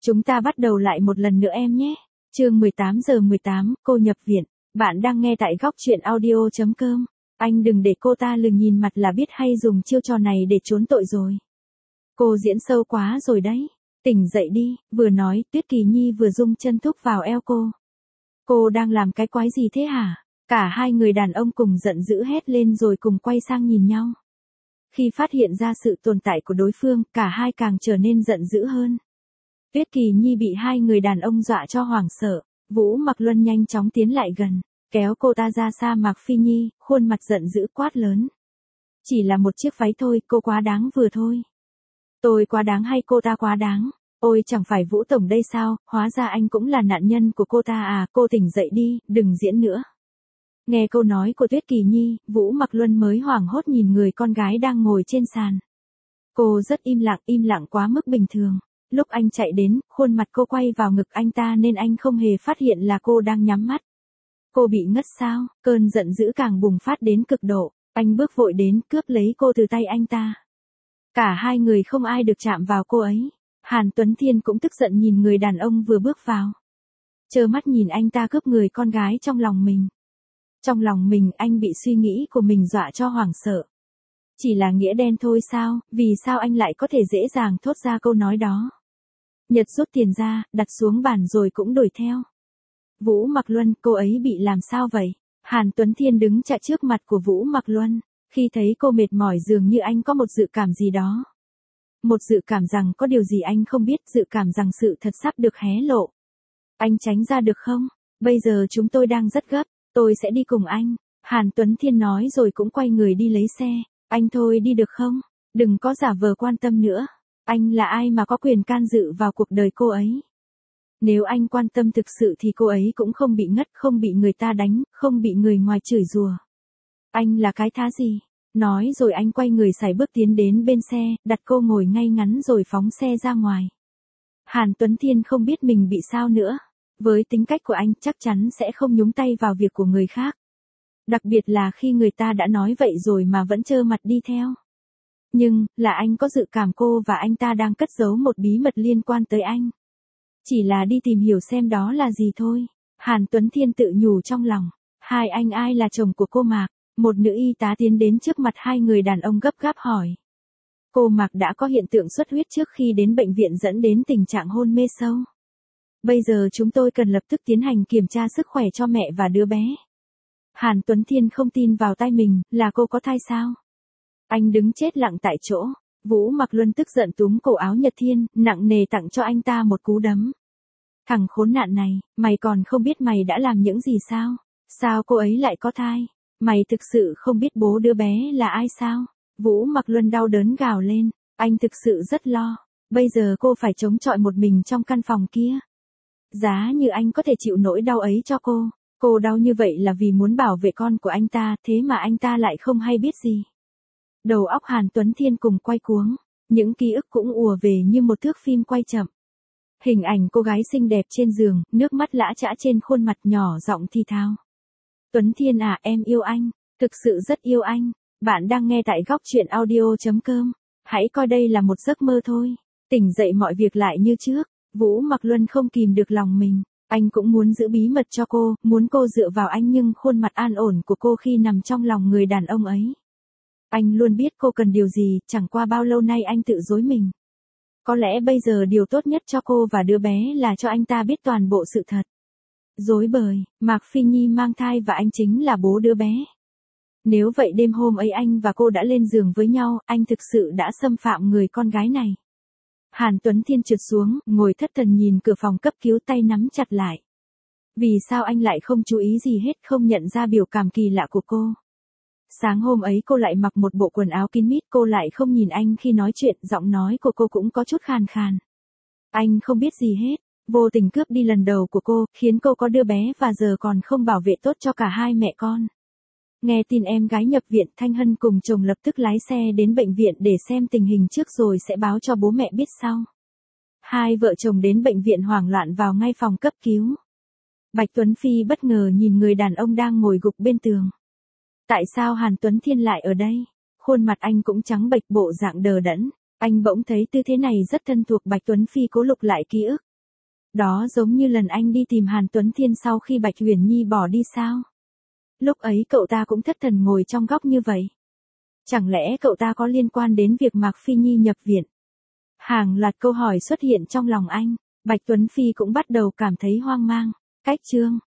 Chúng ta bắt đầu lại một lần nữa em nhé. Chương 18 giờ 18, cô nhập viện. Bạn đang nghe tại góc truyện audio.com. Anh đừng để cô ta lừng nhìn mặt là biết hay dùng chiêu trò này để trốn tội rồi. Cô diễn sâu quá rồi đấy. Tỉnh dậy đi, vừa nói, Tuyết Kỳ Nhi vừa rung chân thúc vào eo cô. Cô đang làm cái quái gì thế hả? Cả hai người đàn ông cùng giận dữ hét lên rồi cùng quay sang nhìn nhau. Khi phát hiện ra sự tồn tại của đối phương, cả hai càng trở nên giận dữ hơn. Tuyết Kỳ Nhi bị hai người đàn ông dọa cho hoảng sợ. Vũ Mặc Luân nhanh chóng tiến lại gần, kéo cô ta ra xa Mạc Phi Nhi, khuôn mặt giận dữ quát lớn. Chỉ là một chiếc váy thôi, cô quá đáng vừa thôi. Tôi quá đáng hay cô ta quá đáng? Ôi chẳng phải Vũ Tổng đây sao, hóa ra anh cũng là nạn nhân của cô ta à, cô tỉnh dậy đi, đừng diễn nữa. Nghe câu nói của Tuyết Kỳ Nhi, Vũ Mặc Luân mới hoảng hốt nhìn người con gái đang ngồi trên sàn. Cô rất im lặng quá mức bình thường. Lúc anh chạy đến, khuôn mặt cô quay vào ngực anh ta nên anh không hề phát hiện là cô đang nhắm mắt. Cô bị ngất sao, cơn giận dữ càng bùng phát đến cực độ, anh bước vội đến cướp lấy cô từ tay anh ta. Cả hai người không ai được chạm vào cô ấy. Hàn Tuấn Thiên cũng tức giận nhìn người đàn ông vừa bước vào. Trơ mắt nhìn anh ta cướp người con gái trong lòng mình. Trong lòng mình anh bị suy nghĩ của mình dọa cho hoảng sợ. Chỉ là nghĩa đen thôi sao, vì sao anh lại có thể dễ dàng thốt ra câu nói đó. Nhật rút tiền ra, đặt xuống bàn rồi cũng đổi theo. Vũ Mặc Luân, cô ấy bị làm sao vậy? Hàn Tuấn Thiên đứng chạy trước mặt của Vũ Mặc Luân. Khi thấy cô mệt mỏi dường như anh có một dự cảm gì đó. Một dự cảm rằng có điều gì anh không biết, dự cảm rằng sự thật sắp được hé lộ. Anh tránh ra được không? Bây giờ chúng tôi đang rất gấp, tôi sẽ đi cùng anh. Hàn Tuấn Thiên nói rồi cũng quay người đi lấy xe. Anh thôi đi được không? Đừng có giả vờ quan tâm nữa. Anh là ai mà có quyền can dự vào cuộc đời cô ấy? Nếu anh quan tâm thực sự thì cô ấy cũng không bị ngất, không bị người ta đánh, không bị người ngoài chửi rủa. Anh là cái thá gì? Nói rồi anh quay người sải bước tiến đến bên xe, đặt cô ngồi ngay ngắn rồi phóng xe ra ngoài. Hàn Tuấn Thiên không biết mình bị sao nữa. Với tính cách của anh chắc chắn sẽ không nhúng tay vào việc của người khác. Đặc biệt là khi người ta đã nói vậy rồi mà vẫn trơ mặt đi theo. Nhưng, là anh có dự cảm cô và anh ta đang cất giấu một bí mật liên quan tới anh. Chỉ là đi tìm hiểu xem đó là gì thôi. Hàn Tuấn Thiên tự nhủ trong lòng. Hai anh ai là chồng của cô Mạc? Một nữ y tá tiến đến trước mặt hai người đàn ông gấp gáp hỏi. Cô Mạc đã có hiện tượng xuất huyết trước khi đến bệnh viện dẫn đến tình trạng hôn mê sâu. Bây giờ chúng tôi cần lập tức tiến hành kiểm tra sức khỏe cho mẹ và đứa bé. Hàn Tuấn Thiên không tin vào tai mình, là cô có thai sao? Anh đứng chết lặng tại chỗ. Vũ Mặc Luân tức giận túm cổ áo Nhật Thiên, nặng nề tặng cho anh ta một cú đấm. Thằng khốn nạn này, mày còn không biết mày đã làm những gì sao? Sao cô ấy lại có thai? Mày thực sự không biết bố đứa bé là ai sao? Vũ Mặc Luân đau đớn gào lên, anh thực sự rất lo. Bây giờ cô phải chống chọi một mình trong căn phòng kia. Giá như anh có thể chịu nỗi đau ấy cho cô. Cô đau như vậy là vì muốn bảo vệ con của anh ta, thế mà anh ta lại không hay biết gì. Đầu óc Hàn Tuấn Thiên cùng quay cuống, những ký ức cũng ùa về như một thước phim quay chậm. Hình ảnh cô gái xinh đẹp trên giường, nước mắt lã chã trên khuôn mặt, nhỏ giọng thì thào. Tuấn Thiên à, em yêu anh, thực sự rất yêu anh. Bạn đang nghe tại góc truyện audio.com. Hãy coi đây là một giấc mơ thôi. Tỉnh dậy mọi việc lại như trước. Vũ Mặc Luân không kìm được lòng mình. Anh cũng muốn giữ bí mật cho cô, muốn cô dựa vào anh, nhưng khuôn mặt an ổn của cô khi nằm trong lòng người đàn ông ấy. Anh luôn biết cô cần điều gì, chẳng qua bao lâu nay anh tự dối mình. Có lẽ bây giờ điều tốt nhất cho cô và đứa bé là cho anh ta biết toàn bộ sự thật. Dối bời, Mạc Phi Nhi mang thai và anh chính là bố đứa bé. Nếu vậy đêm hôm ấy anh và cô đã lên giường với nhau, anh thực sự đã xâm phạm người con gái này. Hàn Tuấn Thiên trượt xuống, ngồi thất thần nhìn cửa phòng cấp cứu, tay nắm chặt lại. Vì sao anh lại không chú ý gì hết, không nhận ra biểu cảm kỳ lạ của cô? Sáng hôm ấy cô lại mặc một bộ quần áo kín mít, cô lại không nhìn anh khi nói chuyện, giọng nói của cô cũng có chút khàn khàn. Anh không biết gì hết, vô tình cướp đi lần đầu của cô, khiến cô có đứa bé và giờ còn không bảo vệ tốt cho cả hai mẹ con. Nghe tin em gái nhập viện, Thanh Hân cùng chồng lập tức lái xe đến bệnh viện để xem tình hình trước rồi sẽ báo cho bố mẹ biết sau. Hai vợ chồng đến bệnh viện hoảng loạn vào ngay phòng cấp cứu. Bạch Tuấn Phi bất ngờ nhìn người đàn ông đang ngồi gục bên tường. Tại sao Hàn Tuấn Thiên lại ở đây? Khuôn mặt anh cũng trắng bệch, bộ dạng đờ đẫn. Anh bỗng thấy tư thế này rất thân thuộc. Bạch Tuấn Phi cố lục lại ký ức. Đó giống như lần anh đi tìm Hàn Tuấn Thiên sau khi Bạch Uyển Nhi bỏ đi sao? Lúc ấy cậu ta cũng thất thần ngồi trong góc như vậy. Chẳng lẽ cậu ta có liên quan đến việc Mạc Phi Nhi nhập viện? Hàng loạt câu hỏi xuất hiện trong lòng anh. Bạch Tuấn Phi cũng bắt đầu cảm thấy hoang mang. Cách chương